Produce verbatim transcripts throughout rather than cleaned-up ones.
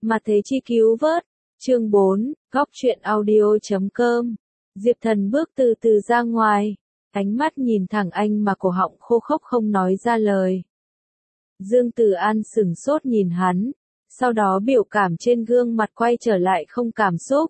Mà thế chi cứu vớt. Chương bốn, góc truyện audio chấm com. Diệp Thần bước từ từ ra ngoài, ánh mắt nhìn thẳng anh mà cổ họng khô khốc không nói ra lời. Dương Tử An sửng sốt nhìn hắn, sau đó biểu cảm trên gương mặt quay trở lại không cảm xúc.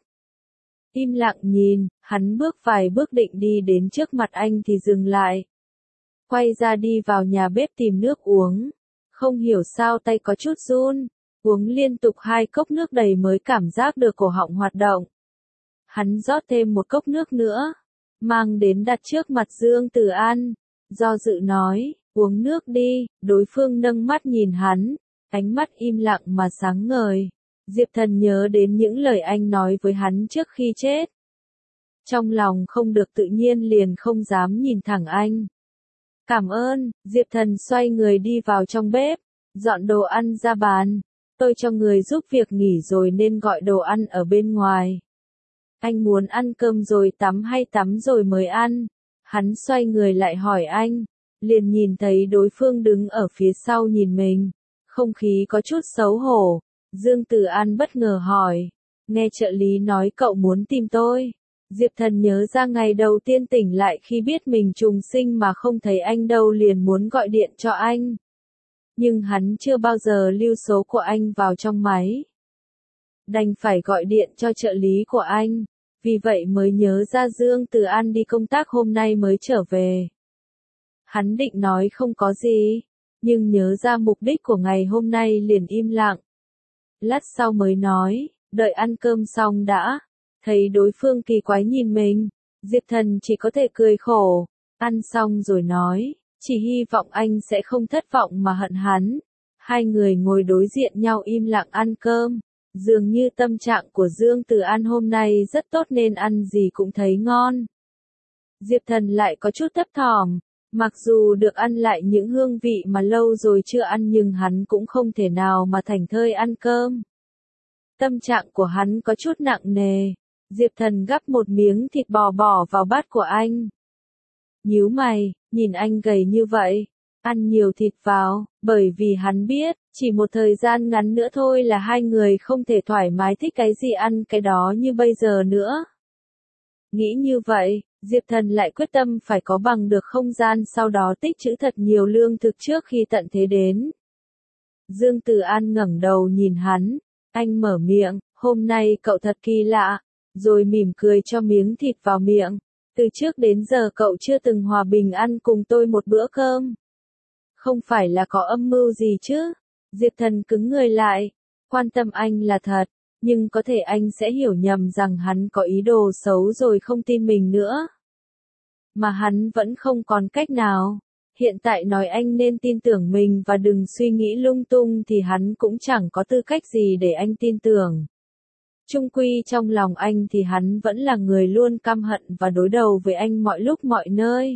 Im lặng nhìn, hắn bước vài bước định đi đến trước mặt anh thì dừng lại. Quay ra đi vào nhà bếp tìm nước uống, không hiểu sao tay có chút run. Uống liên tục hai cốc nước đầy mới cảm giác được cổ họng hoạt động. Hắn rót thêm một cốc nước nữa, mang đến đặt trước mặt Dương Tử An, do dự nói, uống nước đi, đối phương nâng mắt nhìn hắn, ánh mắt im lặng mà sáng ngời. Diệp Thần nhớ đến những lời anh nói với hắn trước khi chết. Trong lòng không được tự nhiên liền không dám nhìn thẳng anh. Cảm ơn, Diệp Thần xoay người đi vào trong bếp, dọn đồ ăn ra bàn. Tôi cho người giúp việc nghỉ rồi nên gọi đồ ăn ở bên ngoài. Anh muốn ăn cơm rồi tắm hay tắm rồi mới ăn? Hắn xoay người lại hỏi anh, liền nhìn thấy đối phương đứng ở phía sau nhìn mình. Không khí có chút xấu hổ. Dương Tử An bất ngờ hỏi, nghe trợ lý nói cậu muốn tìm tôi. Diệp Thần nhớ ra ngày đầu tiên tỉnh lại khi biết mình trùng sinh mà không thấy anh đâu liền muốn gọi điện cho anh. Nhưng hắn chưa bao giờ lưu số của anh vào trong máy. Đành phải gọi điện cho trợ lý của anh, vì vậy mới nhớ ra Dương Tử An đi công tác hôm nay mới trở về. Hắn định nói không có gì, nhưng nhớ ra mục đích của ngày hôm nay liền im lặng. Lát sau mới nói, đợi ăn cơm xong đã. Thấy đối phương kỳ quái nhìn mình, Diệp Thần chỉ có thể cười khổ, ăn xong rồi nói. Chỉ hy vọng anh sẽ không thất vọng mà hận hắn. Hai người ngồi đối diện nhau im lặng ăn cơm. Dường như tâm trạng của Dương Tử An hôm nay rất tốt nên ăn gì cũng thấy ngon. Diệp Thần lại có chút thấp thỏm. Mặc dù được ăn lại những hương vị mà lâu rồi chưa ăn nhưng hắn cũng không thể nào mà thảnh thơi ăn cơm. Tâm trạng của hắn có chút nặng nề. Diệp Thần gắp một miếng thịt bò bỏ vào bát của anh. Nhíu mày, nhìn anh gầy như vậy, ăn nhiều thịt vào, bởi vì hắn biết, chỉ một thời gian ngắn nữa thôi là hai người không thể thoải mái thích cái gì ăn cái đó như bây giờ nữa. Nghĩ như vậy, Diệp Thần lại quyết tâm phải có bằng được không gian sau đó tích trữ thật nhiều lương thực trước khi tận thế đến. Dương Tử An ngẩng đầu nhìn hắn, anh mở miệng, hôm nay cậu thật kỳ lạ, rồi mỉm cười cho miếng thịt vào miệng. Từ trước đến giờ cậu chưa từng hòa bình ăn cùng tôi một bữa cơm. Không phải là có âm mưu gì chứ? Diệp Thần cứng người lại. Quan tâm anh là thật, nhưng có thể anh sẽ hiểu nhầm rằng hắn có ý đồ xấu rồi không tin mình nữa. Mà hắn vẫn không còn cách nào. Hiện tại nói anh nên tin tưởng mình và đừng suy nghĩ lung tung thì hắn cũng chẳng có tư cách gì để anh tin tưởng. Chung quy trong lòng anh thì hắn vẫn là người luôn căm hận và đối đầu với anh mọi lúc mọi nơi.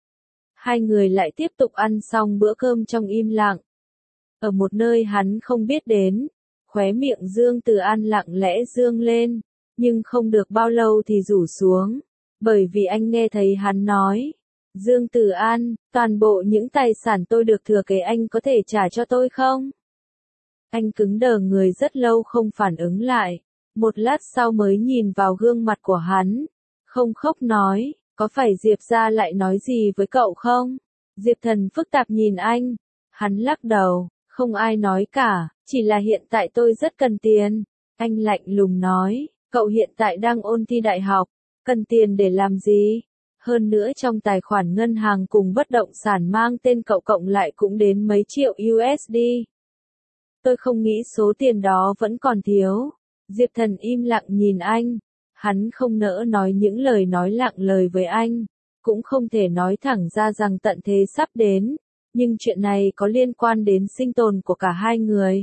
Hai người lại tiếp tục ăn xong bữa cơm trong im lặng. Ở một nơi hắn không biết đến, khóe miệng Dương Tử An lặng lẽ dương lên, nhưng không được bao lâu thì rủ xuống, bởi vì anh nghe thấy hắn nói. Dương Tử An, toàn bộ những tài sản tôi được thừa kế anh có thể trả cho tôi không? Anh cứng đờ người rất lâu không phản ứng lại. Một lát sau mới nhìn vào gương mặt của hắn, không khóc nói, có phải Diệp gia lại nói gì với cậu không? Diệp Thần phức tạp nhìn anh, hắn lắc đầu, không ai nói cả, chỉ là hiện tại tôi rất cần tiền. Anh lạnh lùng nói, cậu hiện tại đang ôn thi đại học, cần tiền để làm gì? Hơn nữa trong tài khoản ngân hàng cùng bất động sản mang tên cậu cộng lại cũng đến mấy triệu u ét đê. Tôi không nghĩ số tiền đó vẫn còn thiếu. Diệp Thần im lặng nhìn anh, hắn không nỡ nói những lời nói lặng lời với anh, cũng không thể nói thẳng ra rằng tận thế sắp đến, nhưng chuyện này có liên quan đến sinh tồn của cả hai người.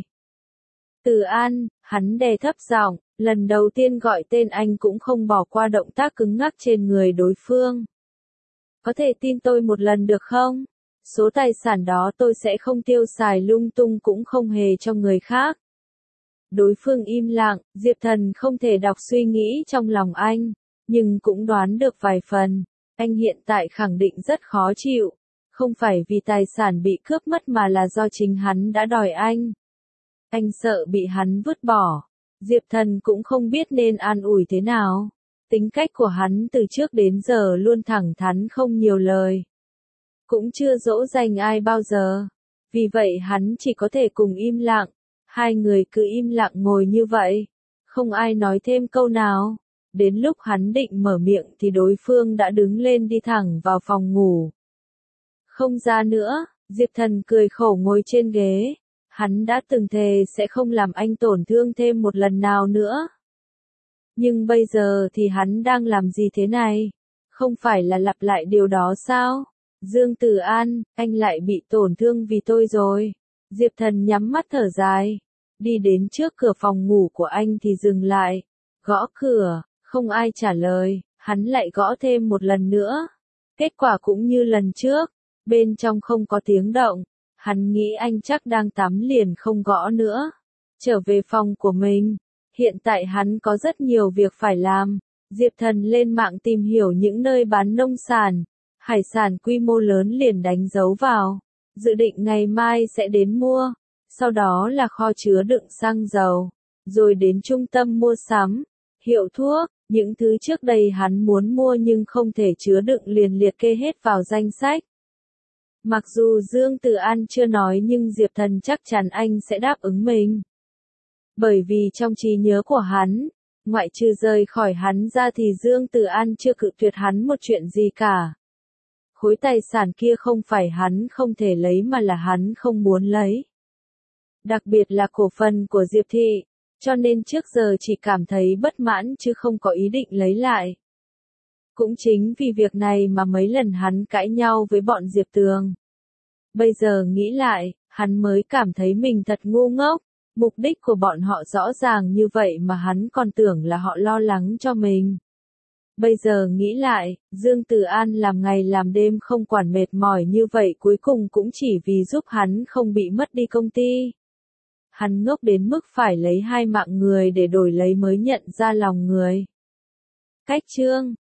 Tử An, hắn đè thấp giọng, lần đầu tiên gọi tên anh cũng không bỏ qua động tác cứng ngắc trên người đối phương. Có thể tin tôi một lần được không? Số tài sản đó tôi sẽ không tiêu xài lung tung cũng không hề cho người khác. Đối phương im lặng, Diệp Thần không thể đọc suy nghĩ trong lòng anh, nhưng cũng đoán được vài phần. Anh hiện tại khẳng định rất khó chịu, không phải vì tài sản bị cướp mất mà là do chính hắn đã đòi anh. Anh sợ bị hắn vứt bỏ. Diệp Thần cũng không biết nên an ủi thế nào. Tính cách của hắn từ trước đến giờ luôn thẳng thắn không nhiều lời. Cũng chưa dỗ dành ai bao giờ. Vì vậy hắn chỉ có thể cùng im lặng. Hai người cứ im lặng ngồi như vậy. Không ai nói thêm câu nào. Đến lúc hắn định mở miệng thì đối phương đã đứng lên đi thẳng vào phòng ngủ. Không ra nữa, Diệp Thần cười khổ ngồi trên ghế. Hắn đã từng thề sẽ không làm anh tổn thương thêm một lần nào nữa. Nhưng bây giờ thì hắn đang làm gì thế này? Không phải là lặp lại điều đó sao? Dương Tử An, anh lại bị tổn thương vì tôi rồi. Diệp Thần nhắm mắt thở dài. Đi đến trước cửa phòng ngủ của anh thì dừng lại. Gõ cửa, không ai trả lời. Hắn lại gõ thêm một lần nữa. Kết quả cũng như lần trước. Bên trong không có tiếng động. Hắn nghĩ anh chắc đang tắm liền không gõ nữa. Trở về phòng của mình. Hiện tại hắn có rất nhiều việc phải làm. Diệp Thần lên mạng tìm hiểu những nơi bán nông sản, hải sản quy mô lớn liền đánh dấu vào. Dự định ngày mai sẽ đến mua. Sau đó là kho chứa đựng xăng dầu. Rồi đến trung tâm mua sắm, hiệu thuốc, những thứ trước đây hắn muốn mua nhưng không thể chứa đựng liền liệt kê hết vào danh sách. Mặc dù Dương Tử An chưa nói nhưng Diệp Thần chắc chắn anh sẽ đáp ứng mình. Bởi vì trong trí nhớ của hắn, ngoại trừ rời khỏi hắn ra thì Dương Tử An chưa cự tuyệt hắn một chuyện gì cả. Khối tài sản kia không phải hắn không thể lấy mà là hắn không muốn lấy. Đặc biệt là cổ phần của Diệp Thị, cho nên trước giờ chỉ cảm thấy bất mãn chứ không có ý định lấy lại. Cũng chính vì việc này mà mấy lần hắn cãi nhau với bọn Diệp Tường. Bây giờ nghĩ lại, hắn mới cảm thấy mình thật ngu ngốc. Mục đích của bọn họ rõ ràng như vậy mà hắn còn tưởng là họ lo lắng cho mình. Bây giờ nghĩ lại, Dương Tử An làm ngày làm đêm không quản mệt mỏi như vậy cuối cùng cũng chỉ vì giúp hắn không bị mất đi công ty. Hắn ngốc đến mức phải lấy hai mạng người để đổi lấy mới nhận ra lòng người. Cách chương